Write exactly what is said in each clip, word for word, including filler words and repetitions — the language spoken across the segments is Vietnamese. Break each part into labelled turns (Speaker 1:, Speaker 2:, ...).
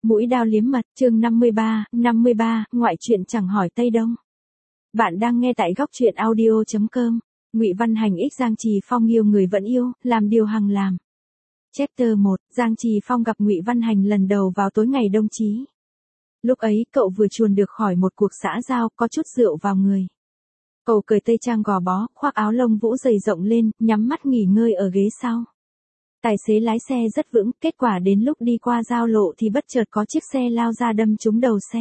Speaker 1: Mũi dao liếm mật, chương năm mươi ba, năm mươi ba, ngoại truyện chẳng hỏi Tây Đông. Bạn đang nghe tại góc truyện audio chấm com. Ngụy Văn Hành ích Giang Trì Phong yêu người vẫn yêu, làm điều hằng làm. Chapter một, Giang Trì Phong gặp Ngụy Văn Hành lần đầu vào tối ngày đông chí. Lúc ấy, cậu vừa chuồn được khỏi một cuộc xã giao, có chút rượu vào người. Cậu cởi tây trang gò bó, khoác áo lông vũ dày rộng lên, nhắm mắt nghỉ ngơi ở ghế sau. Tài xế lái xe rất vững, kết quả đến lúc đi qua giao lộ thì bất chợt có chiếc xe lao ra đâm trúng đầu xe.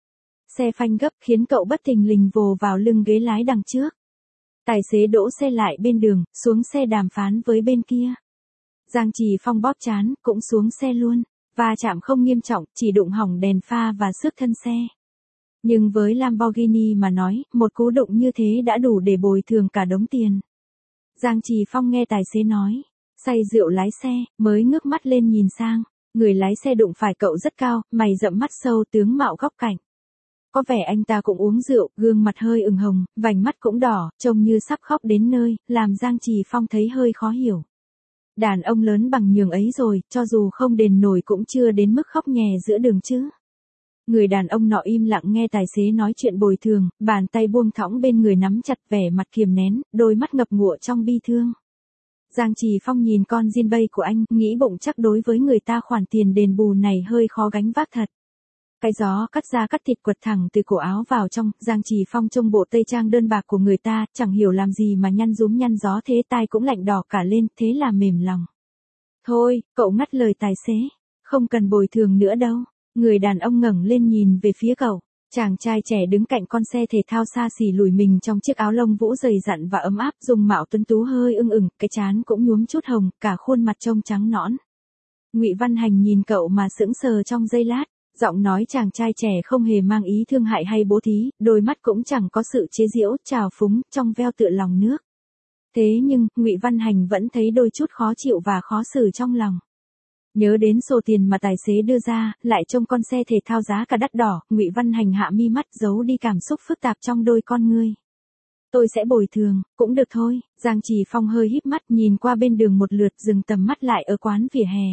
Speaker 1: Xe phanh gấp khiến cậu bất thình lình vồ vào lưng ghế lái đằng trước. Tài xế đỗ xe lại bên đường, xuống xe đàm phán với bên kia. Giang Trì Phong bóp trán, cũng xuống xe luôn, và chạm không nghiêm trọng, chỉ đụng hỏng đèn pha và xước thân xe. Nhưng với Lamborghini mà nói, một cú đụng như thế đã đủ để bồi thường cả đống tiền. Giang Trì Phong nghe tài xế nói. Say rượu lái xe, mới ngước mắt lên nhìn sang, người lái xe đụng phải cậu rất cao, mày rậm mắt sâu tướng mạo góc cạnh. Có vẻ anh ta cũng uống rượu, gương mặt hơi ửng hồng, vành mắt cũng đỏ, trông như sắp khóc đến nơi, làm Giang Trì Phong thấy hơi khó hiểu. Đàn ông lớn bằng nhường ấy rồi, cho dù không đền nổi cũng chưa đến mức khóc nhè giữa đường chứ. Người đàn ông nọ im lặng nghe tài xế nói chuyện bồi thường, bàn tay buông thõng bên người nắm chặt vẻ mặt kiềm nén, đôi mắt ngập ngụa trong bi thương. Giang Trì Phong nhìn con Jin Bay của anh, nghĩ bụng chắc đối với người ta khoản tiền đền bù này hơi khó gánh vác thật. Cái gió cắt da cắt thịt quật thẳng từ cổ áo vào trong, Giang Trì Phong trông bộ tây trang đơn bạc của người ta, chẳng hiểu làm gì mà nhăn rúm nhăn gió thế, tai cũng lạnh đỏ cả lên, thế là mềm lòng. Thôi, cậu ngắt lời tài xế, không cần bồi thường nữa đâu. Người đàn ông ngẩng lên nhìn về phía cậu. Chàng trai trẻ đứng cạnh con xe thể thao xa xỉ lùi mình trong chiếc áo lông vũ dày dặn và ấm áp, dung mạo tuấn tú hơi ưng ửng, cái trán cũng nhuốm chút hồng, cả khuôn mặt trông trắng nõn. Ngụy Văn Hành nhìn cậu mà sững sờ trong giây lát, giọng nói chàng trai trẻ không hề mang ý thương hại hay bố thí, đôi mắt cũng chẳng có sự chế giễu, trào phúng, trong veo tựa lòng nước. Thế nhưng, Ngụy Văn Hành vẫn thấy đôi chút khó chịu và khó xử trong lòng. Nhớ đến số tiền mà tài xế đưa ra, lại trông con xe thể thao giá cả đắt đỏ, Ngụy Văn Hành hạ mi mắt giấu đi cảm xúc phức tạp trong đôi con ngươi. Tôi sẽ bồi thường, cũng được thôi. Giang Trì Phong hơi híp mắt nhìn qua bên đường một lượt, dừng tầm mắt lại ở quán vỉa hè.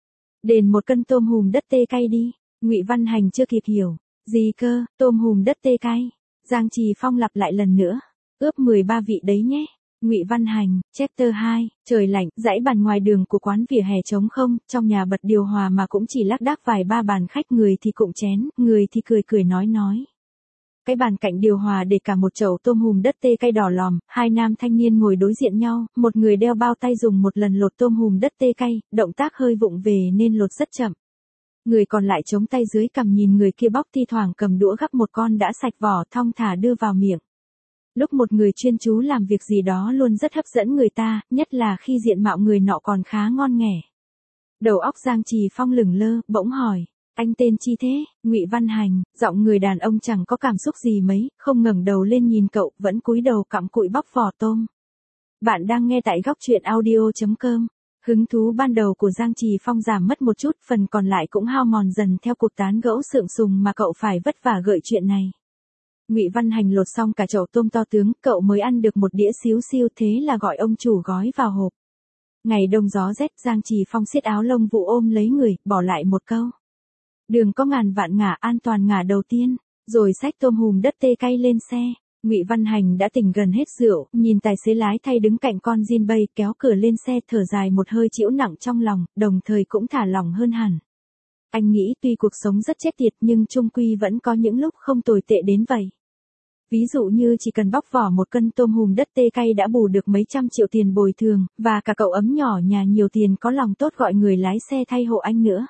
Speaker 1: Đền một cân tôm hùm đất tê cay đi. Ngụy Văn Hành chưa kịp hiểu. Gì cơ, tôm hùm đất tê cay? Giang Trì Phong lặp lại lần nữa. Ướp mười ba vị đấy nhé. Ngụy Văn Hành, chapter hai, trời lạnh, dãy bàn ngoài đường của quán vỉa hè trống không, trong nhà bật điều hòa mà cũng chỉ lác đác vài ba bàn khách, người thì cụng chén, người thì cười cười nói nói. Cái bàn cạnh điều hòa để cả một chậu tôm hùm đất tê cay đỏ lòm, hai nam thanh niên ngồi đối diện nhau, một người đeo bao tay dùng một lần lột tôm hùm đất tê cay, động tác hơi vụng về nên lột rất chậm. Người còn lại chống tay dưới cằm nhìn người kia bóc, thi thoảng cầm đũa gắp một con đã sạch vỏ thong thả đưa vào miệng. Lúc một người chuyên chú làm việc gì đó luôn rất hấp dẫn người ta, nhất là khi diện mạo người nọ còn khá ngon nghẻ. Đầu óc Giang Trì Phong lửng lơ, bỗng hỏi, anh tên chi thế? Ngụy Văn Hành. Giọng người đàn ông chẳng có cảm xúc gì mấy, không ngẩng đầu lên nhìn cậu, vẫn cúi đầu cặm cụi bóc vỏ tôm. Bạn đang nghe tại góc truyện audio chấm com. Hứng thú ban đầu của Giang Trì Phong giảm mất một chút, phần còn lại cũng hao mòn dần theo cuộc tán gẫu sượng sùng mà cậu phải vất vả gợi chuyện này. Ngụy Văn Hành lột xong cả chậu tôm to tướng, cậu mới ăn được một đĩa xíu xiu, thế là gọi ông chủ gói vào hộp. Ngày đông gió rét, Giang Trì Phong siết áo lông vũ ôm lấy người, bỏ lại một câu. Đường có ngàn vạn ngả, an toàn ngả đầu tiên, rồi xách tôm hùm đất tê cay lên xe. Ngụy Văn Hành đã tỉnh gần hết rượu, nhìn tài xế lái thay đứng cạnh con Jin Bay kéo cửa lên xe, thở dài một hơi chịu nặng trong lòng, đồng thời cũng thả lỏng hơn hẳn. Anh nghĩ tuy cuộc sống rất chết tiệt nhưng chung quy vẫn có những lúc không tồi tệ đến vậy. Ví dụ như chỉ cần bóc vỏ một cân tôm hùm đất tê cay đã bù được mấy trăm triệu tiền bồi thường, và cả cậu ấm nhỏ nhà nhiều tiền có lòng tốt gọi người lái xe thay hộ anh nữa.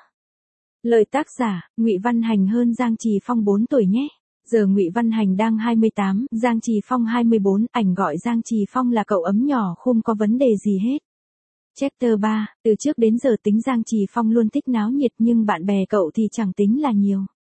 Speaker 1: Lời tác giả, Ngụy Văn Hành hơn Giang Trì Phong bốn tuổi nhé. Giờ Ngụy Văn Hành đang hai mươi tám, Giang Trì Phong hai mươi bốn, ảnh gọi Giang Trì Phong là cậu ấm nhỏ không có vấn đề gì hết. Chapter ba, từ trước đến giờ tính Giang Trì Phong luôn thích náo nhiệt nhưng bạn bè cậu thì chẳng tính là nhiều.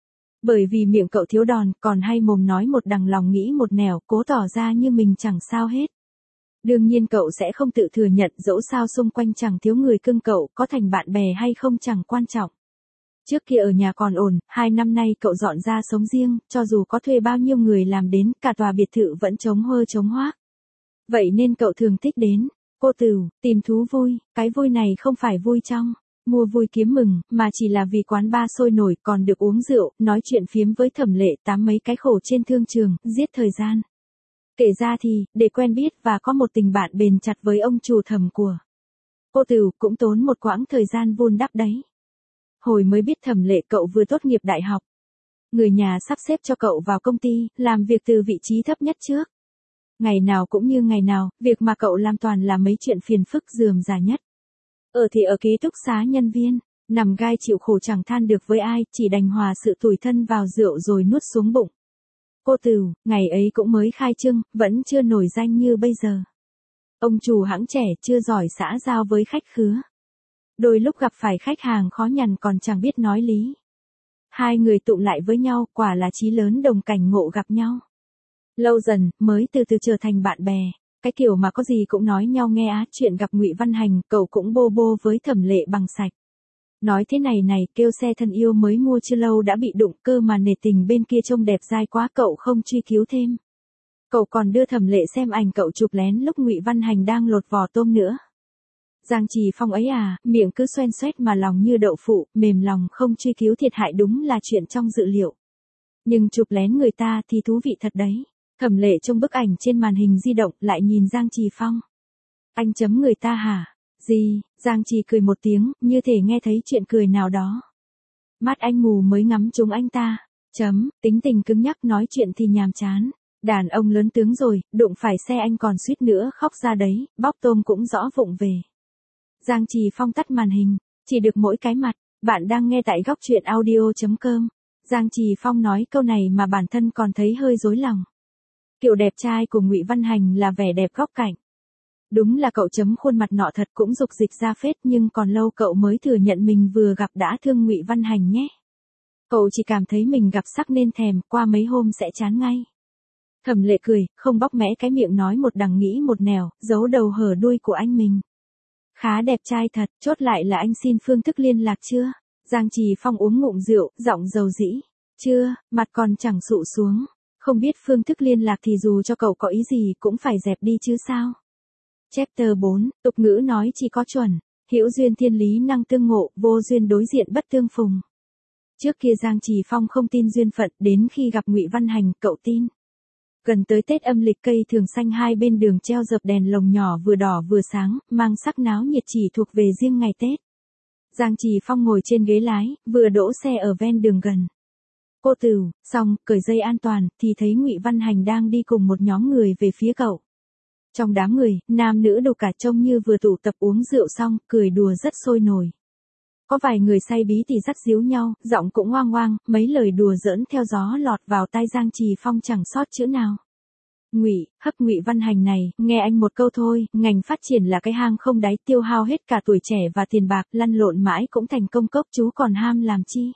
Speaker 1: Bởi vì miệng cậu thiếu đòn, còn hay mồm nói một đằng lòng nghĩ một nẻo, cố tỏ ra như mình chẳng sao hết. Đương nhiên cậu sẽ không tự thừa nhận, dẫu sao xung quanh chẳng thiếu người cưng cậu, có thành bạn bè hay không chẳng quan trọng. Trước kia ở nhà còn ổn, hai năm nay cậu dọn ra sống riêng, cho dù có thuê bao nhiêu người làm đến, cả tòa biệt thự vẫn trống hơ trống hoác. Vậy nên cậu thường thích đến Cô Tửu, tìm thú vui, cái vui này không phải vui trong mua vui kiếm mừng, mà chỉ là vì quán bar sôi nổi còn được uống rượu, nói chuyện phiếm với Thẩm Lệ tám mấy cái khổ trên thương trường, giết thời gian. Kể ra thì, để quen biết và có một tình bạn bền chặt với ông chủ Thẩm của cô Tửu cũng tốn một quãng thời gian vun đắp đấy. Hồi mới biết Thẩm Lệ cậu vừa tốt nghiệp đại học. Người nhà sắp xếp cho cậu vào công ty, làm việc từ vị trí thấp nhất trước. Ngày nào cũng như ngày nào, việc mà cậu làm toàn là mấy chuyện phiền phức rườm rà nhất. Ở thì ở ký túc xá nhân viên, nằm gai chịu khổ chẳng than được với ai, chỉ đành hòa sự tủi thân vào rượu rồi nuốt xuống bụng. Cô Tửu, ngày ấy cũng mới khai trương, vẫn chưa nổi danh như bây giờ. Ông chủ hãng trẻ chưa giỏi xã giao với khách khứa. Đôi lúc gặp phải khách hàng khó nhằn còn chẳng biết nói lý. Hai người tụ lại với nhau, quả là chí lớn đồng cảnh ngộ gặp nhau. Lâu dần, mới từ từ trở thành bạn bè. Cái kiểu mà có gì cũng nói nhau nghe á, chuyện gặp Ngụy Văn Hành, cậu cũng bô bô với Thẩm Lệ bằng sạch. Nói thế này này, kêu xe thân yêu mới mua chưa lâu đã bị đụng, cơ mà nể tình bên kia trông đẹp dai quá cậu không truy cứu thêm. Cậu còn đưa Thẩm Lệ xem ảnh cậu chụp lén lúc Ngụy Văn Hành đang lột vỏ tôm nữa. Giang Trì Phong ấy à, miệng cứ xoen xoét mà lòng như đậu phụ, mềm lòng không truy cứu thiệt hại đúng là chuyện trong dự liệu. Nhưng chụp lén người ta thì thú vị thật đấy. Thẩm Lệ trong bức ảnh trên màn hình di động lại nhìn Giang Trì Phong. Anh chấm người ta hả? Gì? Giang Trì cười một tiếng, như thể nghe thấy chuyện cười nào đó. Mắt anh mù mới ngắm trúng anh ta. Chấm, tính tình cứng nhắc nói chuyện thì nhàm chán. Đàn ông lớn tướng rồi, đụng phải xe anh còn suýt nữa khóc ra đấy, bóc tôm cũng rõ vụng về. Giang Trì Phong tắt màn hình, chỉ được mỗi cái mặt. Bạn đang nghe tại góc truyện audio chấm com. Giang Trì Phong nói câu này mà bản thân còn thấy hơi rối lòng. Kiểu đẹp trai của Ngụy Văn Hành là vẻ đẹp góc cạnh. Đúng là cậu chấm khuôn mặt nọ thật cũng dục dịch ra phết, nhưng còn lâu cậu mới thừa nhận mình vừa gặp đã thương Ngụy Văn Hành nhé. Cậu chỉ cảm thấy mình gặp sắc nên thèm, qua mấy hôm sẽ chán ngay. Thẩm Lệ cười, không bóc mẽ cái miệng nói một đằng nghĩ một nẻo, giấu đầu hở đuôi của anh mình. Khá đẹp trai thật, chốt lại là anh xin phương thức liên lạc chưa? Giang Trì Phong uống ngụm rượu, giọng dầu dĩ. Chưa, mặt còn chẳng sụ xuống. Không biết phương thức liên lạc thì dù cho cậu có ý gì cũng phải dẹp đi chứ sao? Chapter bốn, tục ngữ nói chỉ có chuẩn, hữu duyên thiên lý năng tương ngộ, vô duyên đối diện bất tương phùng. Trước kia Giang Trì Phong không tin duyên phận, đến khi gặp Ngụy Văn Hành, cậu tin. Gần tới Tết âm lịch cây thường xanh hai bên đường treo dập đèn lồng nhỏ vừa đỏ vừa sáng, mang sắc náo nhiệt chỉ thuộc về riêng ngày Tết. Giang Trì Phong ngồi trên ghế lái, vừa đỗ xe ở ven đường gần. Cô Tửu, xong, cởi dây an toàn, thì thấy Ngụy Văn Hành đang đi cùng một nhóm người về phía cậu. Trong đám người, nam nữ đủ cả trông như vừa tụ tập uống rượu xong, cười đùa rất sôi nổi. Có vài người say bí thì dắt díu nhau, giọng cũng oang oang, mấy lời đùa giỡn theo gió lọt vào tai Giang Trì Phong chẳng sót chữ nào. Ngụy, hấp Ngụy Văn Hành này, nghe anh một câu thôi, ngành phát triển là cái hang không đáy, tiêu hao hết cả tuổi trẻ và tiền bạc, lăn lộn mãi cũng thành công cốc, chú còn ham làm chi?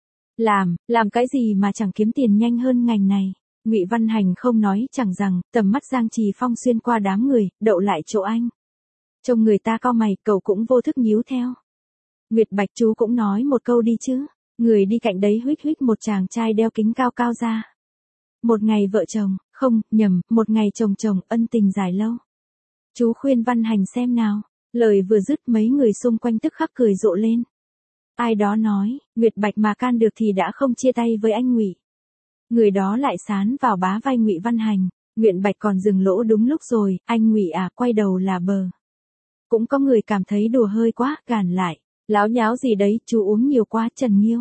Speaker 1: Làm, làm cái gì mà chẳng kiếm tiền nhanh hơn ngành này? Ngụy Văn Hành không nói chẳng rằng, tầm mắt Giang Trì Phong xuyên qua đám người, đậu lại chỗ anh. Trông người ta cau mày, cậu cũng vô thức nhíu theo. Nguyệt Bạch chú cũng nói một câu đi chứ. Người đi cạnh đấy huých huých một chàng trai đeo kính cao cao ra. Một ngày vợ chồng, không, nhầm, một ngày chồng chồng, ân tình dài lâu. Chú khuyên Văn Hành xem nào. Lời vừa dứt mấy người xung quanh tức khắc cười rộ lên. Ai đó nói, Nguyệt Bạch mà can được thì đã không chia tay với anh Ngụy. Người đó lại sán vào bá vai Ngụy Văn Hành. Nguyệt Bạch còn dừng lỗ đúng lúc rồi, anh Ngụy à, quay đầu là bờ. Cũng có người cảm thấy đùa hơi quá, gàn lại. Láo nháo gì đấy, chú uống nhiều quá, Trần Nghiêu.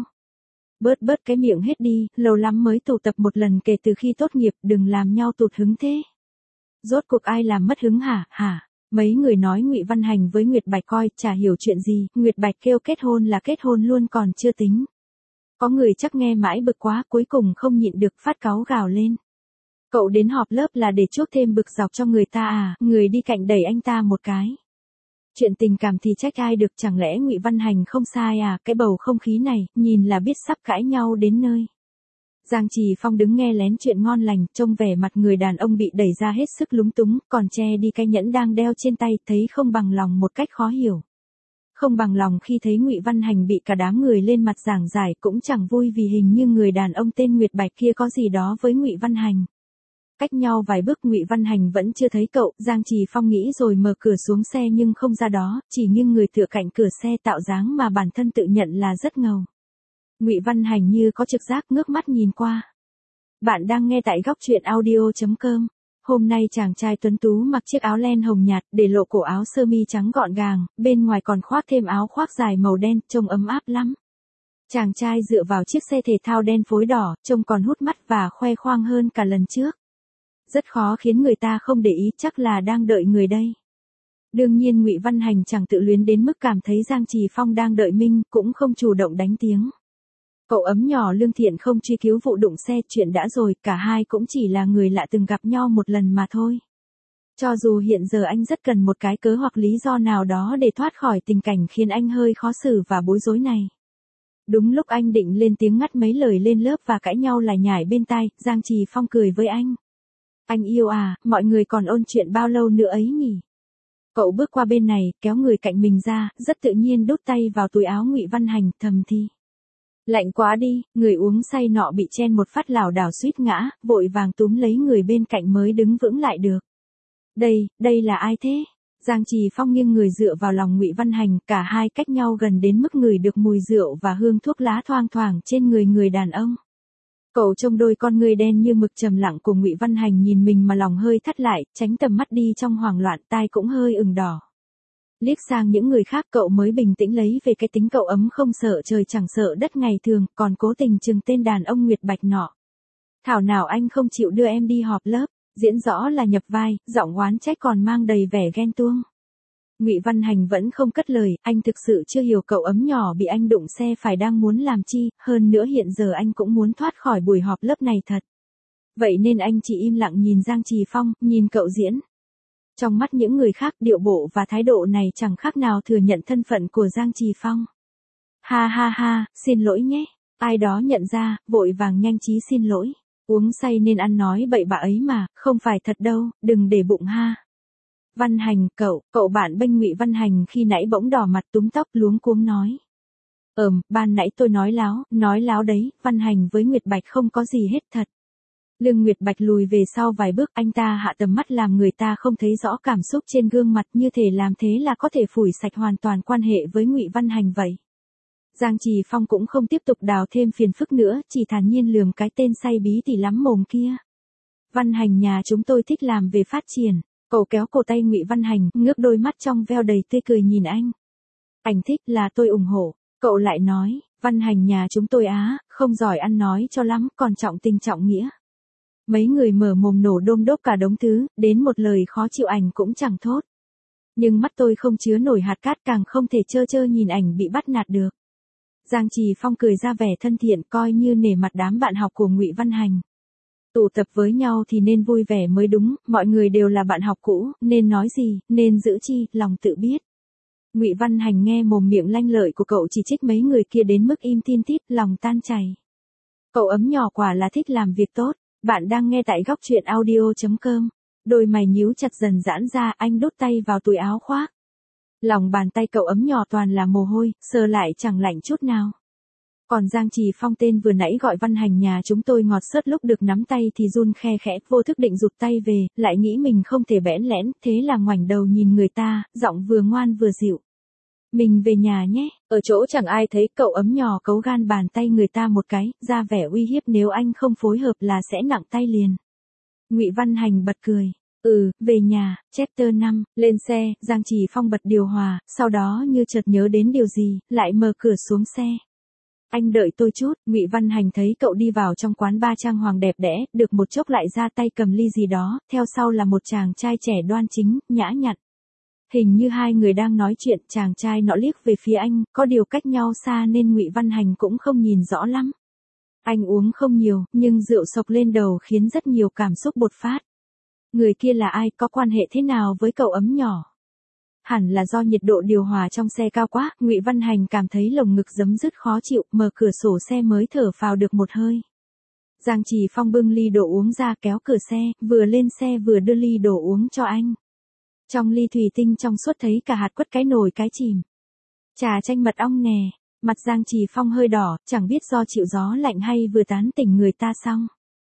Speaker 1: Bớt bớt cái miệng hết đi, lâu lắm mới tụ tập một lần kể từ khi tốt nghiệp, đừng làm nhau tụt hứng thế. Rốt cuộc ai làm mất hứng hả, hả? Mấy người nói Ngụy Văn Hành với Nguyệt Bạch coi, chả hiểu chuyện gì, Nguyệt Bạch kêu kết hôn là kết hôn luôn còn chưa tính. Có người chắc nghe mãi bực quá, cuối cùng không nhịn được phát cáu gào lên. Cậu đến họp lớp là để chuốc thêm bực dọc cho người ta à, người đi cạnh đẩy anh ta một cái. Chuyện tình cảm thì trách ai được, chẳng lẽ Ngụy Văn Hành không sai à, cái bầu không khí này, nhìn là biết sắp cãi nhau đến nơi. Giang Trì Phong đứng nghe lén chuyện ngon lành, trông vẻ mặt người đàn ông bị đẩy ra hết sức lúng túng, còn che đi cái nhẫn đang đeo trên tay, thấy không bằng lòng một cách khó hiểu. Không bằng lòng khi thấy Ngụy Văn Hành bị cả đám người lên mặt giảng giải, cũng chẳng vui vì hình như người đàn ông tên Nguyệt Bạch kia có gì đó với Ngụy Văn Hành. cách nhau vài bước Ngụy Văn Hành vẫn chưa thấy cậu, Giang Trì Phong nghĩ rồi mở cửa xuống xe nhưng không ra đó, chỉ nghiêng người tựa cạnh cửa xe tạo dáng mà bản thân tự nhận là rất ngầu. Ngụy Văn Hành như có trực giác ngước mắt nhìn qua. Bạn đang nghe tại góc truyện audio chấm com. Hôm nay chàng trai tuấn tú mặc chiếc áo len hồng nhạt, để lộ cổ áo sơ mi trắng gọn gàng, bên ngoài còn khoác thêm áo khoác dài màu đen, trông ấm áp lắm. Chàng trai dựa vào chiếc xe thể thao đen phối đỏ, trông còn hút mắt và khoe khoang hơn cả lần trước. Rất khó khiến người ta không để ý, chắc là đang đợi người đây. Đương nhiên Ngụy Văn Hành chẳng tự luyến đến mức cảm thấy Giang Trì Phong đang đợi mình, cũng không chủ động đánh tiếng. Cậu ấm nhỏ lương thiện không truy cứu vụ đụng xe, chuyện đã rồi, cả hai cũng chỉ là người lạ từng gặp nhau một lần mà thôi. Cho dù hiện giờ anh rất cần một cái cớ hoặc lý do nào đó để thoát khỏi tình cảnh khiến anh hơi khó xử và bối rối này. Đúng lúc anh định lên tiếng ngắt mấy lời lên lớp và cãi nhau lải nhải bên tai, Giang Trì Phong cười với anh. Anh yêu à, mọi người còn ôn chuyện bao lâu nữa ấy nhỉ? Cậu bước qua bên này, kéo người cạnh mình ra, rất tự nhiên đút tay vào túi áo Ngụy Văn Hành, thầm thì. Lạnh quá đi, người uống say nọ bị chen một phát lảo đảo suýt ngã, vội vàng túm lấy người bên cạnh mới đứng vững lại được. Đây, đây là ai thế? Giang Trì Phong nghiêng người dựa vào lòng Ngụy Văn Hành, cả hai cách nhau gần đến mức ngửi được mùi rượu và hương thuốc lá thoang thoảng trên người người đàn ông. Cậu trông đôi con người đen như mực trầm lặng của Ngụy Văn Hành nhìn mình mà lòng hơi thắt lại, tránh tầm mắt đi trong hoảng loạn, tai cũng hơi ửng đỏ. Liếc sang những người khác cậu mới bình tĩnh lấy về cái tính cậu ấm không sợ trời chẳng sợ đất ngày thường, còn cố tình chừng tên đàn ông Nguyệt Bạch nọ. Thảo nào anh không chịu đưa em đi họp lớp, diễn rõ là nhập vai, giọng oán trách còn mang đầy vẻ ghen tuông. Ngụy Văn Hành vẫn không cất lời, anh thực sự chưa hiểu cậu ấm nhỏ bị anh đụng xe phải đang muốn làm chi, hơn nữa hiện giờ anh cũng muốn thoát khỏi buổi họp lớp này thật. Vậy nên anh chỉ im lặng nhìn Giang Trì Phong, nhìn cậu diễn. Trong mắt những người khác, điệu bộ và thái độ này chẳng khác nào thừa nhận thân phận của Giang Trì Phong. Ha ha ha, xin lỗi nhé. Ai đó nhận ra, vội vàng nhanh trí xin lỗi. Uống say nên ăn nói bậy bạ ấy mà, không phải thật đâu, đừng để bụng ha. Văn Hành, cậu, cậu bạn bênh Ngụy Văn Hành khi nãy bỗng đỏ mặt túm tóc luống cuống nói. Ờm, ban nãy tôi nói láo, nói láo đấy, Văn Hành với Nguyệt Bạch không có gì hết thật. Lương Nguyệt Bạch lùi về sau vài bước, anh ta hạ tầm mắt làm người ta không thấy rõ cảm xúc trên gương mặt, như thể làm thế là có thể phủi sạch hoàn toàn quan hệ với Ngụy Văn Hành vậy. Giang Trì Phong cũng không tiếp tục đào thêm phiền phức nữa, chỉ thản nhiên lườm cái tên say bí tỉ lắm mồm kia. Văn Hành nhà chúng tôi thích làm về phát triển. Cậu kéo cổ tay Ngụy Văn Hành, ngước đôi mắt trong veo đầy tươi cười nhìn anh. Anh thích là tôi ủng hộ. Cậu lại nói, Văn Hành nhà chúng tôi á, không giỏi ăn nói cho lắm, còn trọng tình trọng nghĩa. Mấy người mở mồm nổ đôm đốp cả đống thứ, đến một lời khó chịu ảnh cũng chẳng thốt. Nhưng mắt tôi không chứa nổi hạt cát, càng không thể trơ trơ nhìn ảnh bị bắt nạt được. Giang Trì Phong cười ra vẻ thân thiện, coi như nể mặt đám bạn học của Ngụy Văn Hành. Tụ tập với nhau thì nên vui vẻ mới đúng, mọi người đều là bạn học cũ, nên nói gì, nên giữ chi, lòng tự biết. Ngụy Văn Hành nghe mồm miệng lanh lợi của cậu chỉ trích mấy người kia đến mức im tin tít, lòng tan chảy. Cậu ấm nhỏ quả là thích làm việc tốt. Bạn đang nghe tại góc truyện audio chấm com. Đôi mày nhíu chặt dần giãn ra, anh đút tay vào túi áo khoác. Lòng bàn tay cậu ấm nhỏ toàn là mồ hôi, sờ lại chẳng lạnh chút nào. Còn Giang Trì Phong tên vừa nãy gọi Văn Hành nhà chúng tôi ngọt xớt, lúc được nắm tay thì run khe khẽ, vô thức định rụt tay về, lại nghĩ mình không thể bẽn lẽn, thế là ngoảnh đầu nhìn người ta, giọng vừa ngoan vừa dịu. Mình về nhà nhé, ở chỗ chẳng ai thấy, cậu ấm nhỏ cấu gan bàn tay người ta một cái, ra vẻ uy hiếp nếu anh không phối hợp là sẽ nặng tay liền. Ngụy Văn Hành bật cười. Ừ, về nhà, chapter năm, lên xe, Giang Trì Phong bật điều hòa, sau đó như chợt nhớ đến điều gì, lại mở cửa xuống xe. Anh đợi tôi chút, Ngụy Văn Hành thấy cậu đi vào trong quán ba trang hoàng đẹp đẽ, được một chốc lại ra tay cầm ly gì đó, theo sau là một chàng trai trẻ đoan chính, nhã nhặn. Hình như hai người đang nói chuyện, chàng trai nọ liếc về phía anh, có điều cách nhau xa nên Ngụy Văn Hành cũng không nhìn rõ lắm. Anh uống không nhiều, nhưng rượu sộc lên đầu khiến rất nhiều cảm xúc bột phát. Người kia là ai, có quan hệ thế nào với cậu ấm nhỏ? Hẳn là do nhiệt độ điều hòa trong xe cao quá, Ngụy Văn Hành cảm thấy lồng ngực giấm dứt khó chịu, mở cửa sổ xe mới thở phào được một hơi. Giang Trì Phong bưng ly đồ uống ra, kéo cửa xe, vừa lên xe vừa đưa ly đồ uống cho anh. Trong ly thủy tinh trong suốt thấy cả hạt quất cái nồi cái chìm. Trà chanh mật ong nè, mặt Giang Trì Phong hơi đỏ, chẳng biết do chịu gió lạnh hay vừa tán tỉnh người ta xong.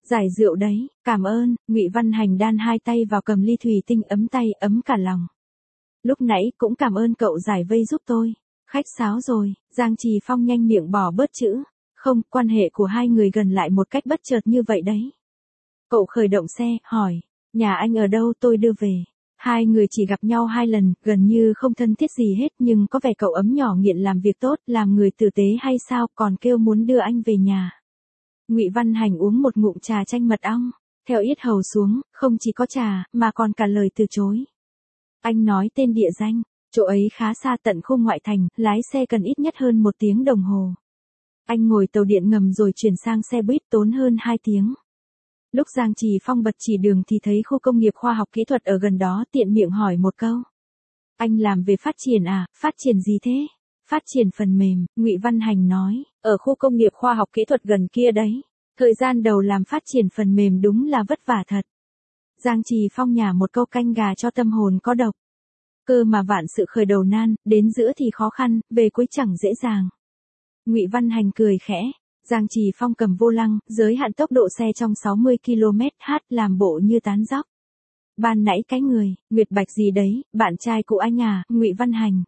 Speaker 1: Giải rượu đấy, cảm ơn. Ngụy Văn Hành đan hai tay vào cầm ly thủy tinh ấm tay ấm cả lòng. Lúc nãy cũng cảm ơn cậu giải vây giúp tôi. Khách sáo rồi, Giang Trì Phong nhanh miệng bỏ bớt chữ. Không, quan hệ của hai người gần lại một cách bất chợt như vậy đấy. Cậu khởi động xe, hỏi, nhà anh ở đâu tôi đưa về. Hai người chỉ gặp nhau hai lần, gần như không thân thiết gì hết nhưng có vẻ cậu ấm nhỏ nghiện làm việc tốt, làm người tử tế hay sao còn kêu muốn đưa anh về nhà. Ngụy Văn Hành uống một ngụm trà chanh mật ong, theo yết hầu xuống, không chỉ có trà, mà còn cả lời từ chối. Anh nói tên địa danh, chỗ ấy khá xa tận khu ngoại thành, lái xe cần ít nhất hơn một tiếng đồng hồ. Anh ngồi tàu điện ngầm rồi chuyển sang xe buýt tốn hơn hai tiếng. Lúc Giang Trì Phong bật chỉ đường thì thấy khu công nghiệp khoa học kỹ thuật ở gần đó, tiện miệng hỏi một câu. Anh làm về phát triển à, phát triển gì thế? Phát triển phần mềm, Ngụy Văn Hành nói, ở khu công nghiệp khoa học kỹ thuật gần kia đấy. Thời gian đầu làm phát triển phần mềm đúng là vất vả thật. Giang Trì Phong nhả một câu canh gà cho tâm hồn có độc. Cơ mà vạn sự khởi đầu nan, đến giữa thì khó khăn, về cuối chẳng dễ dàng. Ngụy Văn Hành cười khẽ. Giang Trì Phong cầm vô lăng, giới hạn tốc độ xe trong sáu mươi ki lô mét h làm bộ như tán dóc. Ban nãy cái người, Nguyệt Bạch gì đấy, bạn trai của anh à, Ngụy Văn Hành.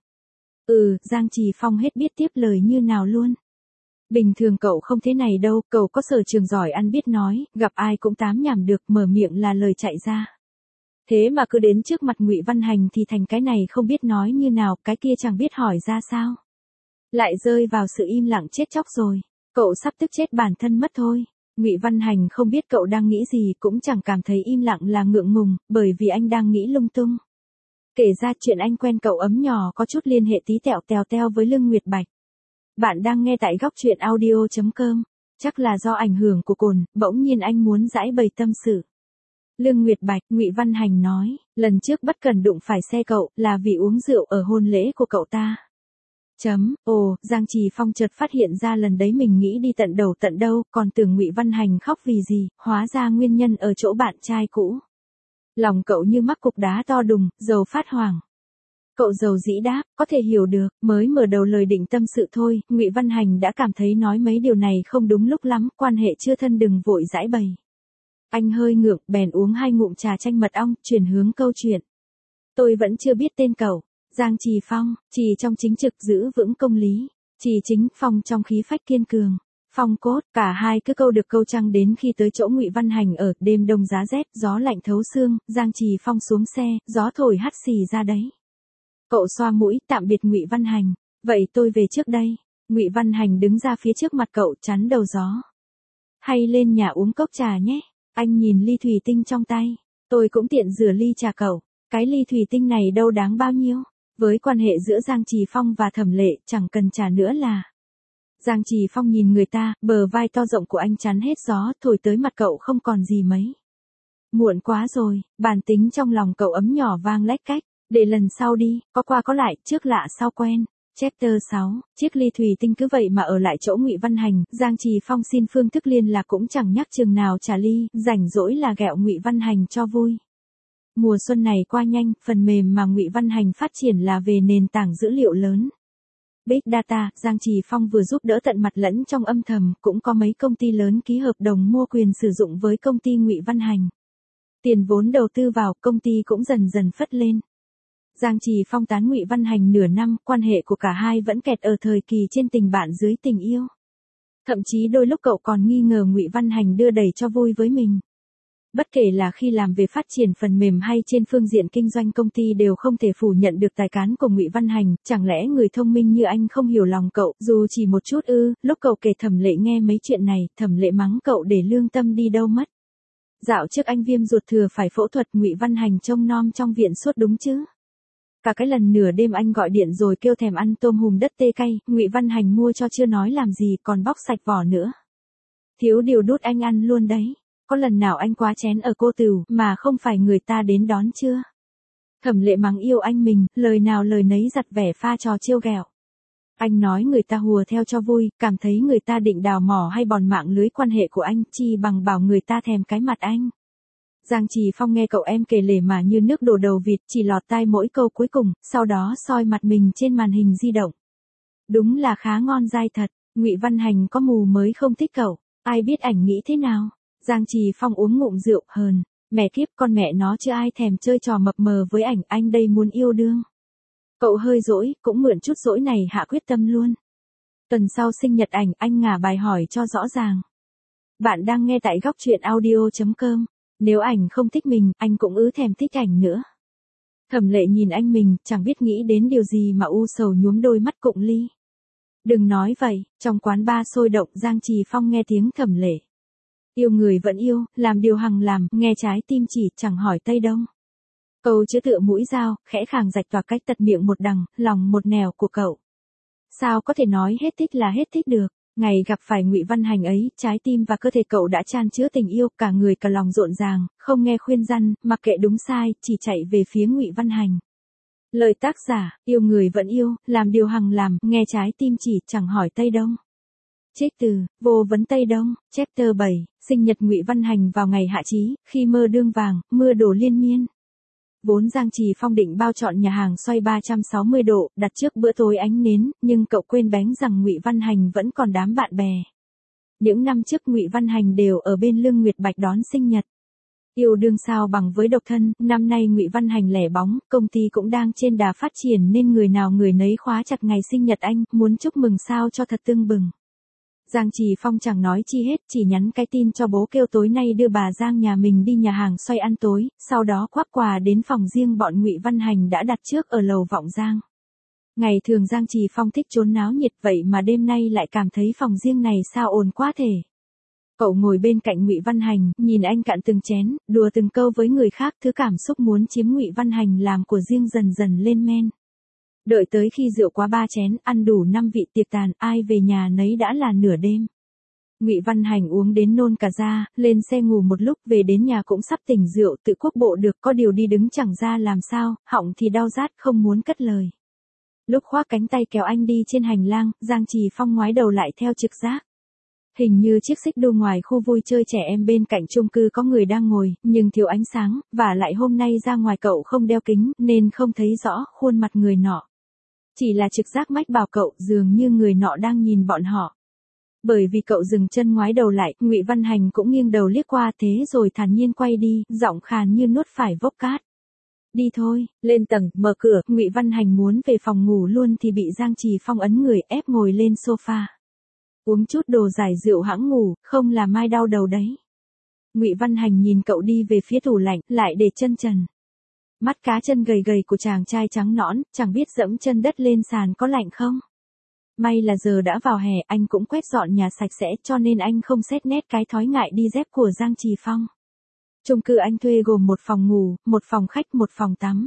Speaker 1: Ừ, Giang Trì Phong hết biết tiếp lời như nào luôn. Bình thường cậu không thế này đâu, cậu có sở trường giỏi ăn biết nói, gặp ai cũng tám nhảm được, mở miệng là lời chạy ra. Thế mà cứ đến trước mặt Ngụy Văn Hành thì thành cái này không biết nói như nào, cái kia chẳng biết hỏi ra sao. Lại rơi vào sự im lặng chết chóc rồi. Cậu sắp tức chết bản thân mất thôi. Ngụy Văn Hành không biết cậu đang nghĩ gì, cũng chẳng cảm thấy im lặng là ngượng ngùng, bởi vì anh đang nghĩ lung tung. Kể ra chuyện anh quen cậu ấm nhỏ có chút liên hệ tí tẹo tèo teo với Lương Nguyệt Bạch. Bạn đang nghe tại góc truyện audio chấm com. Chắc là do ảnh hưởng của cồn, bỗng nhiên anh muốn giải bày tâm sự. Lương Nguyệt Bạch, Ngụy Văn Hành nói, lần trước bất cần đụng phải xe cậu, là vì uống rượu ở hôn lễ của cậu ta. Chấm, ồ, Giang Trì Phong chợt phát hiện ra lần đấy mình nghĩ đi tận đầu tận đâu, còn tưởng Ngụy Văn Hành khóc vì gì, hóa ra nguyên nhân ở chỗ bạn trai cũ. Lòng cậu như mắc cục đá to đùng, dầu phát hoảng. Cậu dầu dĩ đáp, có thể hiểu được, mới mở đầu lời định tâm sự thôi, Ngụy Văn Hành đã cảm thấy nói mấy điều này không đúng lúc lắm, quan hệ chưa thân đừng vội giải bày. Anh hơi ngượng, bèn uống hai ngụm trà chanh mật ong, chuyển hướng câu chuyện. Tôi vẫn chưa biết tên cậu. Giang Trì Phong, Trì trong chính trực giữ vững công lý, Trì chính, Phong trong khí phách kiên cường. Phong cốt, cả hai cứ câu được câu trăng đến khi tới chỗ Ngụy Văn Hành ở, đêm đông giá rét, gió lạnh thấu xương, Giang Trì Phong xuống xe, gió thổi hắt xì ra đấy. Cậu xoa mũi, tạm biệt Ngụy Văn Hành, vậy tôi về trước đây. Ngụy Văn Hành đứng ra phía trước mặt cậu, chắn đầu gió. Hay lên nhà uống cốc trà nhé. Anh nhìn ly thủy tinh trong tay, tôi cũng tiện rửa ly trà cậu. Cái ly thủy tinh này đâu đáng bao nhiêu. Với quan hệ giữa Giang Trì Phong và Thẩm Lệ, chẳng cần trà nữa là. Giang Trì Phong nhìn người ta, bờ vai to rộng của anh chắn hết gió, thổi tới mặt cậu không còn gì mấy. Muộn quá rồi, bản tính trong lòng cậu ấm nhỏ vang lách cách, để lần sau đi, có qua có lại, trước lạ sau quen. Chapter sáu, chiếc ly thủy tinh cứ vậy mà ở lại chỗ Ngụy Văn Hành, Giang Trì Phong xin phương thức liên lạc cũng chẳng nhắc chừng nào trả ly, rảnh rỗi là ghẹo Ngụy Văn Hành cho vui. Mùa xuân này qua nhanh, phần mềm mà Ngụy Văn Hành phát triển là về nền tảng dữ liệu lớn. Big Data, Giang Trì Phong vừa giúp đỡ tận mặt lẫn trong âm thầm, cũng có mấy công ty lớn ký hợp đồng mua quyền sử dụng với công ty Ngụy Văn Hành. Tiền vốn đầu tư vào, công ty cũng dần dần phất lên. Giang Trì Phong tán Ngụy Văn Hành nửa năm, quan hệ của cả hai vẫn kẹt ở thời kỳ trên tình bạn dưới tình yêu. Thậm chí đôi lúc cậu còn nghi ngờ Ngụy Văn Hành đưa đẩy cho vui với mình. Bất kể là khi làm về phát triển phần mềm hay trên phương diện kinh doanh, công ty đều không thể phủ nhận được tài cán của Ngụy Văn Hành, chẳng lẽ người thông minh như anh không hiểu lòng cậu, dù chỉ một chút ư? Lúc cậu kể Thẩm Lệ nghe mấy chuyện này, Thẩm Lệ mắng cậu để lương tâm đi đâu mất. Dạo trước anh viêm ruột thừa phải phẫu thuật, Ngụy Văn Hành trông nom trong viện suốt đúng chứ? Cả cái lần nửa đêm anh gọi điện rồi kêu thèm ăn tôm hùm đất tê cay, Ngụy Văn Hành mua cho chưa nói làm gì, còn bóc sạch vỏ nữa. Thiếu điều đút anh ăn luôn đấy. Có lần nào anh quá chén ở cô Tửu mà không phải người ta đến đón chưa? Thẩm Lệ mắng yêu anh mình, lời nào lời nấy giặt vẻ pha trò trêu ghẹo. Anh nói người ta hùa theo cho vui, cảm thấy người ta định đào mỏ hay bòn mạng lưới quan hệ của anh, chi bằng bảo người ta thèm cái mặt anh. Giang Trì Phong nghe cậu em kể lể mà như nước đổ đầu vịt, chỉ lọt tai mỗi câu cuối cùng, sau đó soi mặt mình trên màn hình di động. Đúng là khá ngon dai thật, Ngụy Văn Hành có mù mới không thích cậu, ai biết ảnh nghĩ thế nào. Giang Trì Phong uống ngụm rượu, hờn, mẹ kiếp con mẹ nó chứ ai thèm chơi trò mập mờ với ảnh, anh đây muốn yêu đương. Cậu hơi dỗi, cũng mượn chút dỗi này hạ quyết tâm luôn. Tuần sau sinh nhật ảnh, anh ngả bài hỏi cho rõ ràng. Bạn đang nghe tại góc truyện audio chấm com. Nếu ảnh không thích mình, anh cũng ứ thèm thích ảnh nữa. Thẩm Lệ nhìn anh mình, chẳng biết nghĩ đến điều gì mà u sầu nhuốm đôi mắt cụng ly. Đừng nói vậy, trong quán bar sôi động, Giang Trì Phong nghe tiếng Thẩm Lệ. Yêu người vẫn yêu, làm điều hằng làm, nghe trái tim chỉ, chẳng hỏi Tây Đông. Câu chữ tựa mũi dao, khẽ khàng rạch toạc cách tật miệng một đằng, lòng một nẻo của cậu. Sao có thể nói hết thích là hết thích được? Ngày gặp phải Ngụy Văn Hành ấy, trái tim và cơ thể cậu đã chan chứa tình yêu, cả người cả lòng rộn ràng, không nghe khuyên răn, mặc kệ đúng sai, chỉ chạy về phía Ngụy Văn Hành. Lời tác giả, yêu người vẫn yêu, làm điều hằng làm, nghe trái tim chỉ, chẳng hỏi Tây Đông. Trích từ, vô vấn Tây Đông, chapter bảy, sinh nhật Ngụy Văn Hành vào ngày hạ chí, khi mơ đương vàng, mưa đổ liên miên. Vốn Giang Trì Phong định bao chọn nhà hàng xoay ba trăm sáu mươi độ, đặt trước bữa tối ánh nến, nhưng cậu quên bén rằng Ngụy Văn Hành vẫn còn đám bạn bè. Những năm trước Ngụy Văn Hành đều ở bên Lương Nguyệt Bạch đón sinh nhật. Yêu đương sao bằng với độc thân, năm nay Ngụy Văn Hành lẻ bóng, công ty cũng đang trên đà phát triển nên người nào người nấy khóa chặt ngày sinh nhật anh, muốn chúc mừng sao cho thật tưng bừng. Giang Trì Phong chẳng nói chi hết, chỉ nhắn cái tin cho bố kêu tối nay đưa bà Giang nhà mình đi nhà hàng xoay ăn tối, sau đó khoác quà đến phòng riêng bọn Ngụy Văn Hành đã đặt trước ở lầu Vọng Giang. Ngày thường Giang Trì Phong thích trốn náo nhiệt, vậy mà đêm nay lại cảm thấy phòng riêng này sao ồn quá thể. Cậu ngồi bên cạnh Ngụy Văn Hành, nhìn anh cạn từng chén, đùa từng câu với người khác, thứ cảm xúc muốn chiếm Ngụy Văn Hành làm của riêng dần dần lên men. Đợi tới khi rượu quá ba chén, ăn đủ năm vị tiệc tàn, ai về nhà nấy đã là nửa đêm. Ngụy Văn Hành uống đến nôn cả da, lên xe ngủ một lúc, về đến nhà cũng sắp tỉnh rượu, tự quốc bộ được, có điều đi đứng chẳng ra làm sao, họng thì đau rát không muốn cất lời. Lúc khoác cánh tay kéo anh đi trên hành lang, Giang Trì Phong ngoái đầu lại theo trực giác. Hình như chiếc xích đu ngoài khu vui chơi trẻ em bên cạnh chung cư có người đang ngồi, nhưng thiếu ánh sáng, và lại hôm nay ra ngoài cậu không đeo kính, nên không thấy rõ khuôn mặt người nọ. Chỉ là trực giác mách bảo cậu dường như người nọ đang nhìn bọn họ. Bởi vì cậu dừng chân ngoái đầu lại, Ngụy Văn Hành cũng nghiêng đầu liếc qua, thế rồi thản nhiên quay đi, giọng khàn như nuốt phải vốc cát. Đi thôi, lên tầng, mở cửa, Ngụy Văn Hành muốn về phòng ngủ luôn thì bị Giang Trì Phong ấn người ép ngồi lên sofa. Uống chút đồ giải rượu hãng ngủ, không là mai đau đầu đấy. Ngụy Văn Hành nhìn cậu đi về phía tủ lạnh, lại để chân trần. Mắt cá chân gầy gầy của chàng trai trắng nõn, chẳng biết dẫm chân đất lên sàn có lạnh không? May là giờ đã vào hè, anh cũng quét dọn nhà sạch sẽ cho nên anh không xét nét cái thói ngại đi dép của Giang Trì Phong. Chung cư anh thuê gồm một phòng ngủ, một phòng khách, một phòng tắm.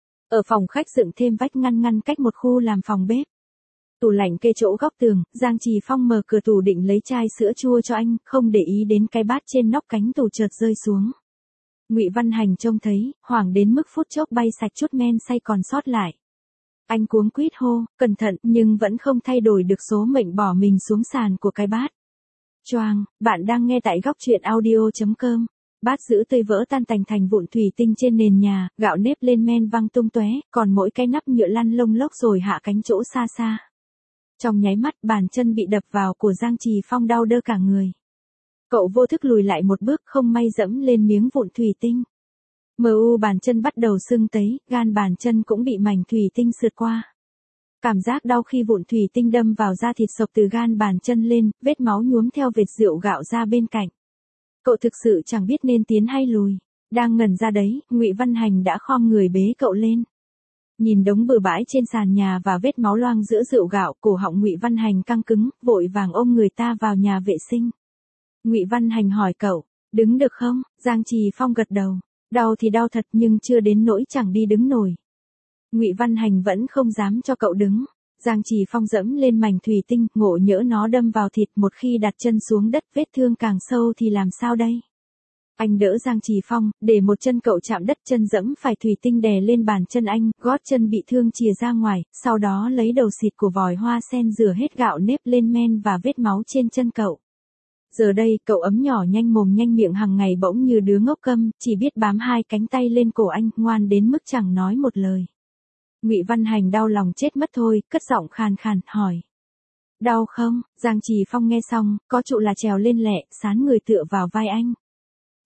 Speaker 1: Ở phòng khách dựng thêm vách ngăn ngăn cách một khu làm phòng bếp. Tủ lạnh kê chỗ góc tường, Giang Trì Phong mở cửa tủ định lấy chai sữa chua cho anh, không để ý đến cái bát trên nóc cánh tủ chợt rơi xuống. Ngụy Văn Hành trông thấy, hoảng đến mức phút chốc bay sạch chút men say còn sót lại. Anh cuống quýt hô, cẩn thận, nhưng vẫn không thay đổi được số mệnh bỏ mình xuống sàn của cái bát. Choang, bạn đang nghe tại góc truyện audio chấm com. Bát giữ tươi vỡ tan tành thành vụn thủy tinh trên nền nhà, gạo nếp lên men văng tung tóe, còn mỗi cái nắp nhựa lăn lông lốc rồi hạ cánh chỗ xa xa. Trong nháy mắt, bàn chân bị đập vào của Giang Trì Phong đau đơ cả người. Cậu vô thức lùi lại một bước, không may dẫm lên miếng vụn thủy tinh. Mờ u bàn chân bắt đầu sưng tấy, gan bàn chân cũng bị mảnh thủy tinh sượt qua. Cảm giác đau khi vụn thủy tinh đâm vào da thịt sộc từ gan bàn chân lên, vết máu nhuốm theo vệt rượu gạo ra bên cạnh. Cậu thực sự chẳng biết nên tiến hay lùi. Đang ngẩn ra đấy, Ngụy Văn Hành đã khom người bế cậu lên. Nhìn đống bừa bãi trên sàn nhà và vết máu loang giữa rượu gạo, cổ họng Ngụy Văn Hành căng cứng, vội vàng ôm người ta vào nhà vệ sinh. Ngụy Văn Hành hỏi cậu, đứng được không? Giang Trì Phong gật đầu. Đau thì đau thật nhưng chưa đến nỗi chẳng đi đứng nổi. Ngụy Văn Hành vẫn không dám cho cậu đứng. Giang Trì Phong dẫm lên mảnh thủy tinh, ngộ nhỡ nó đâm vào thịt, một khi đặt chân xuống đất vết thương càng sâu thì làm sao đây? Anh đỡ Giang Trì Phong, để một chân cậu chạm đất, chân dẫm phải thủy tinh đè lên bàn chân anh, gót chân bị thương chìa ra ngoài, sau đó lấy đầu xịt của vòi hoa sen rửa hết gạo nếp lên men và vết máu trên chân cậu. Giờ đây, cậu ấm nhỏ nhanh mồm nhanh miệng hàng ngày bỗng như đứa ngốc câm, chỉ biết bám hai cánh tay lên cổ anh, ngoan đến mức chẳng nói một lời. Ngụy Văn Hành đau lòng chết mất thôi, cất giọng khàn khàn, hỏi. Đau không? Giang Trì Phong nghe xong, có trụ là trèo lên lẹ, sán người tựa vào vai anh.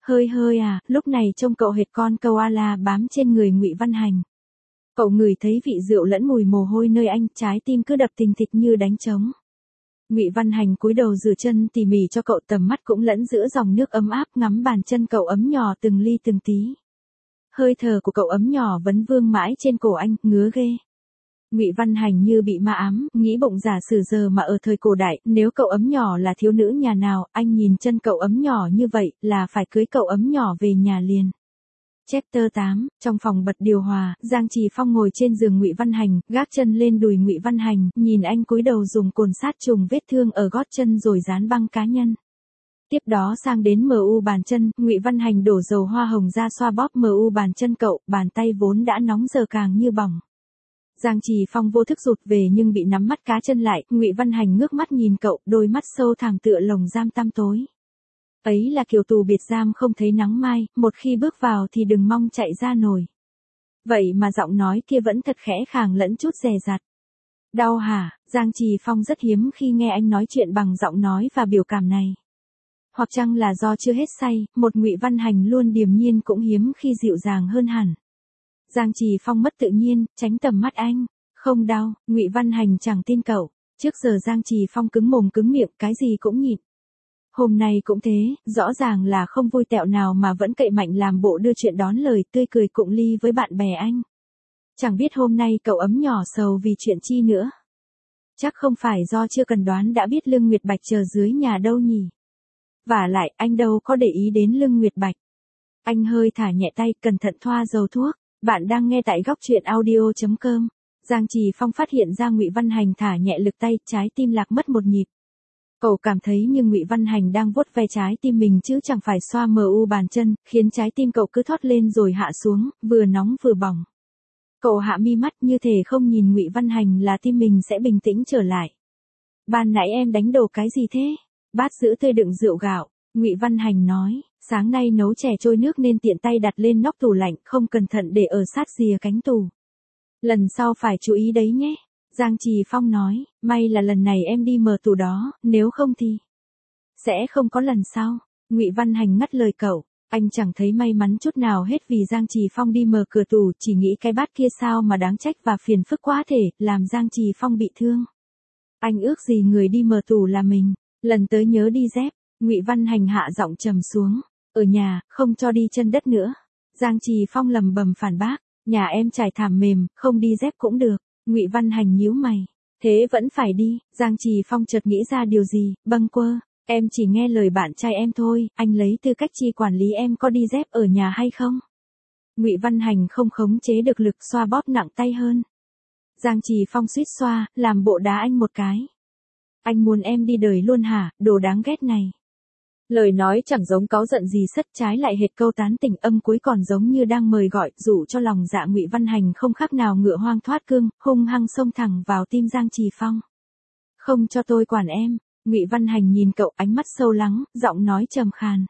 Speaker 1: Hơi hơi à, lúc này trông cậu hệt con koala bám trên người Ngụy Văn Hành. Cậu ngửi thấy vị rượu lẫn mùi mồ hôi nơi anh, trái tim cứ đập thình thịch như đánh trống. Ngụy Văn Hành cúi đầu rửa chân tỉ mỉ cho cậu, tầm mắt cũng lẫn giữa dòng nước ấm áp ngắm bàn chân cậu ấm nhỏ từng ly từng tí. Hơi thở của cậu ấm nhỏ vấn vương mãi trên cổ anh, ngứa ghê. Ngụy Văn Hành như bị ma ám, nghĩ bụng giả sử giờ mà ở thời cổ đại, nếu cậu ấm nhỏ là thiếu nữ nhà nào, anh nhìn chân cậu ấm nhỏ như vậy, là phải cưới cậu ấm nhỏ về nhà liền. Chapter tám, trong phòng bật điều hòa, Giang Trì Phong ngồi trên giường Ngụy Văn Hành, gác chân lên đùi Ngụy Văn Hành, nhìn anh cúi đầu dùng cồn sát trùng vết thương ở gót chân rồi dán băng cá nhân. Tiếp đó sang đến mờ u bàn chân, Ngụy Văn Hành đổ dầu hoa hồng ra xoa bóp mờ u bàn chân cậu, bàn tay vốn đã nóng giờ càng như bỏng. Giang Trì Phong vô thức rụt về nhưng bị nắm mắt cá chân lại, Ngụy Văn Hành ngước mắt nhìn cậu, đôi mắt sâu thẳm tựa lồng giam tăm tối. Ấy là kiểu tù biệt giam không thấy nắng mai, một khi bước vào thì đừng mong chạy ra nổi. Vậy mà giọng nói kia vẫn thật khẽ khàng lẫn chút dè dặt. Đau hả? Giang Trì Phong rất hiếm khi nghe anh nói chuyện bằng giọng nói và biểu cảm này. Hoặc chăng là do chưa hết say, một Ngụy Văn Hành luôn điềm nhiên cũng hiếm khi dịu dàng hơn hẳn. Giang Trì Phong mất tự nhiên, tránh tầm mắt anh. Không đau, Ngụy Văn Hành chẳng tin cậu. Trước giờ Giang Trì Phong cứng mồm cứng miệng, cái gì cũng nhịn. Hôm nay cũng thế, rõ ràng là không vui tẹo nào mà vẫn cậy mạnh làm bộ đưa chuyện đón lời tươi cười cụng ly với bạn bè anh. Chẳng biết hôm nay cậu ấm nhỏ sầu vì chuyện chi nữa. Chắc không phải do chưa cần đoán đã biết Lương Nguyệt Bạch chờ dưới nhà đâu nhỉ. Vả lại anh đâu có để ý đến Lương Nguyệt Bạch. Anh hơi thả nhẹ tay, cẩn thận thoa dầu thuốc. Bạn đang nghe tại góc truyện audio chấm com. Giang Trì Phong phát hiện ra Ngụy Văn Hành thả nhẹ lực tay, trái tim lạc mất một nhịp. Cậu cảm thấy như Ngụy Văn Hành đang vuốt ve trái tim mình chứ chẳng phải xoa mờ u bàn chân, khiến trái tim cậu cứ thoát lên rồi hạ xuống, vừa nóng vừa bỏng. Cậu hạ mi mắt như thể không nhìn Ngụy Văn Hành là tim mình sẽ bình tĩnh trở lại. Ban nãy em đánh đồ cái gì thế? Bát sữa tươi đựng rượu gạo, Ngụy Văn Hành nói, sáng nay nấu chè trôi nước nên tiện tay đặt lên nóc tủ lạnh, không cẩn thận để ở sát rìa cánh tủ. Lần sau phải chú ý đấy nhé. Giang Trì Phong nói, may là lần này em đi mở tủ đó, nếu không thì sẽ không có lần sau. Ngụy Văn Hành ngắt lời cậu, anh chẳng thấy may mắn chút nào hết vì Giang Trì Phong đi mở cửa tủ, chỉ nghĩ cái bát kia sao mà đáng trách và phiền phức quá thể, làm Giang Trì Phong bị thương. Anh ước gì người đi mở tủ là mình, lần tới nhớ đi dép. Ngụy Văn Hành hạ giọng trầm xuống, ở nhà, không cho đi chân đất nữa. Giang Trì Phong lầm bầm phản bác, nhà em trải thảm mềm, không đi dép cũng được. Ngụy Văn Hành nhíu mày, thế vẫn phải đi. Giang Trì Phong chợt nghĩ ra điều gì, bâng quơ, em chỉ nghe lời bạn trai em thôi, anh lấy tư cách chi quản lý em có đi dép ở nhà hay không? Ngụy Văn Hành không khống chế được lực xoa bóp nặng tay hơn. Giang Trì Phong suýt xoa, làm bộ đá anh một cái. Anh muốn em đi đời luôn hả, đồ đáng ghét này. Lời nói chẳng giống cáu giận gì sất, trái lại hệt câu tán tỉnh, âm cuối còn giống như đang mời gọi, dụ cho lòng dạ Ngụy Văn Hành không khác nào ngựa hoang thoát cương, hung hăng xông thẳng vào tim Giang Trì Phong. Không cho tôi quản em. Ngụy Văn Hành nhìn cậu, ánh mắt sâu lắng, giọng nói trầm khàn.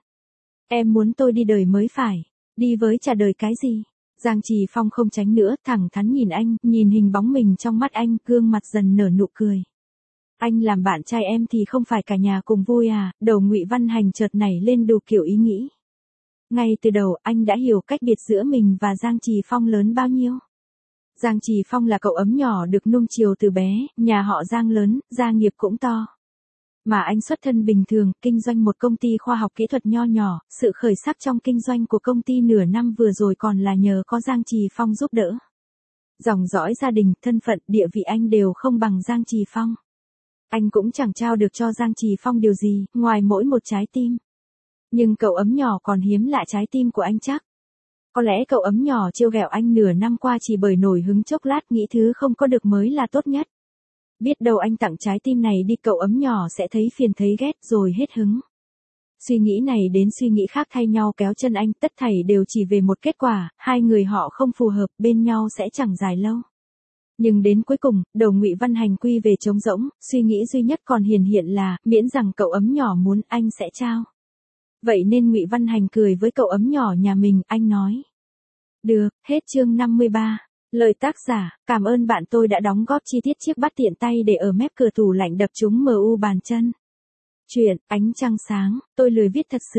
Speaker 1: Em muốn tôi đi đời mới phải. Đi với trả đời cái gì? Giang Trì Phong không tránh nữa, thẳng thắn nhìn anh, nhìn hình bóng mình trong mắt anh, gương mặt dần nở nụ cười. Anh làm bạn trai em thì không phải cả nhà cùng vui à? Đầu Ngụy Văn Hành chợt nảy lên đủ kiểu ý nghĩ. Ngay từ đầu anh đã hiểu cách biệt giữa mình và Giang Trì Phong lớn bao nhiêu. Giang Trì Phong là cậu ấm nhỏ được nuông chiều từ bé, nhà họ Giang lớn, gia nghiệp cũng to. Mà anh xuất thân bình thường, kinh doanh một công ty khoa học kỹ thuật nho nhỏ, sự khởi sắc trong kinh doanh của công ty nửa năm vừa rồi còn là nhờ có Giang Trì Phong giúp đỡ. Dòng dõi gia đình, thân phận, địa vị anh đều không bằng Giang Trì Phong. Anh cũng chẳng trao được cho Giang Trì Phong điều gì, ngoài mỗi một trái tim. Nhưng cậu ấm nhỏ còn hiếm lạ trái tim của anh chắc. Có lẽ cậu ấm nhỏ trêu ghẹo anh nửa năm qua chỉ bởi nổi hứng chốc lát nghĩ thứ không có được mới là tốt nhất. Biết đâu anh tặng trái tim này đi cậu ấm nhỏ sẽ thấy phiền thấy ghét rồi hết hứng. Suy nghĩ này đến suy nghĩ khác thay nhau kéo chân anh, tất thảy đều chỉ về một kết quả, hai người họ không phù hợp, bên nhau sẽ chẳng dài lâu. Nhưng đến cuối cùng, đầu Ngụy Văn Hành quy về trống rỗng, suy nghĩ duy nhất còn hiển hiện là, miễn rằng cậu ấm nhỏ muốn anh sẽ trao. Vậy nên Ngụy Văn Hành cười với cậu ấm nhỏ nhà mình, anh nói. Được, hết chương năm mươi ba. Lời tác giả, cảm ơn bạn tôi đã đóng góp chi tiết chiếc bát tiện tay để ở mép cửa tủ lạnh đập trúng mờ u bàn chân. Chuyện, ánh trăng sáng, tôi lười viết thật sự.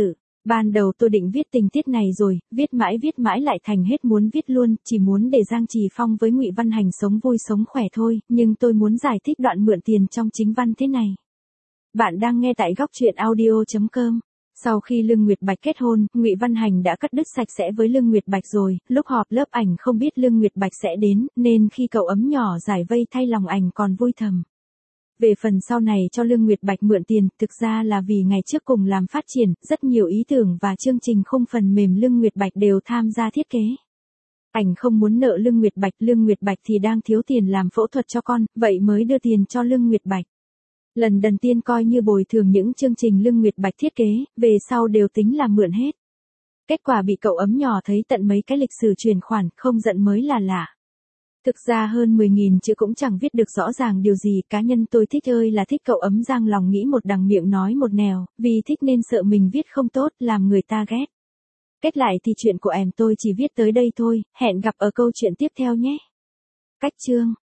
Speaker 1: Ban đầu tôi định viết tình tiết này rồi, viết mãi viết mãi lại thành hết muốn viết luôn, chỉ muốn để Giang Trì Phong với Ngụy Văn Hành sống vui sống khỏe thôi, nhưng tôi muốn giải thích đoạn mượn tiền trong chính văn thế này. Bạn đang nghe tại góc truyện audio chấm com. Sau khi Lương Nguyệt Bạch kết hôn, Ngụy Văn Hành đã cắt đứt sạch sẽ với Lương Nguyệt Bạch rồi, lúc họp lớp ảnh không biết Lương Nguyệt Bạch sẽ đến, nên khi cậu ấm nhỏ giải vây thay lòng ảnh còn vui thầm. Về phần sau này cho Lương Nguyệt Bạch mượn tiền, thực ra là vì ngày trước cùng làm phát triển, rất nhiều ý tưởng và chương trình khung phần mềm Lương Nguyệt Bạch đều tham gia thiết kế. Ảnh không muốn nợ Lương Nguyệt Bạch, Lương Nguyệt Bạch thì đang thiếu tiền làm phẫu thuật cho con, vậy mới đưa tiền cho Lương Nguyệt Bạch. Lần đầu tiên coi như bồi thường những chương trình Lương Nguyệt Bạch thiết kế, về sau đều tính là mượn hết. Kết quả bị cậu ấm nhỏ thấy tận mấy cái lịch sử chuyển khoản, không giận mới là lạ. Thực ra hơn mười nghìn chữ cũng chẳng viết được rõ ràng điều gì, cá nhân tôi thích ơi là thích cậu ấm giang lòng nghĩ một đằng miệng nói một nẻo, vì thích nên sợ mình viết không tốt, làm người ta ghét. Kết lại thì chuyện của em tôi chỉ viết tới đây thôi, hẹn gặp ở câu chuyện tiếp theo nhé. Cách chương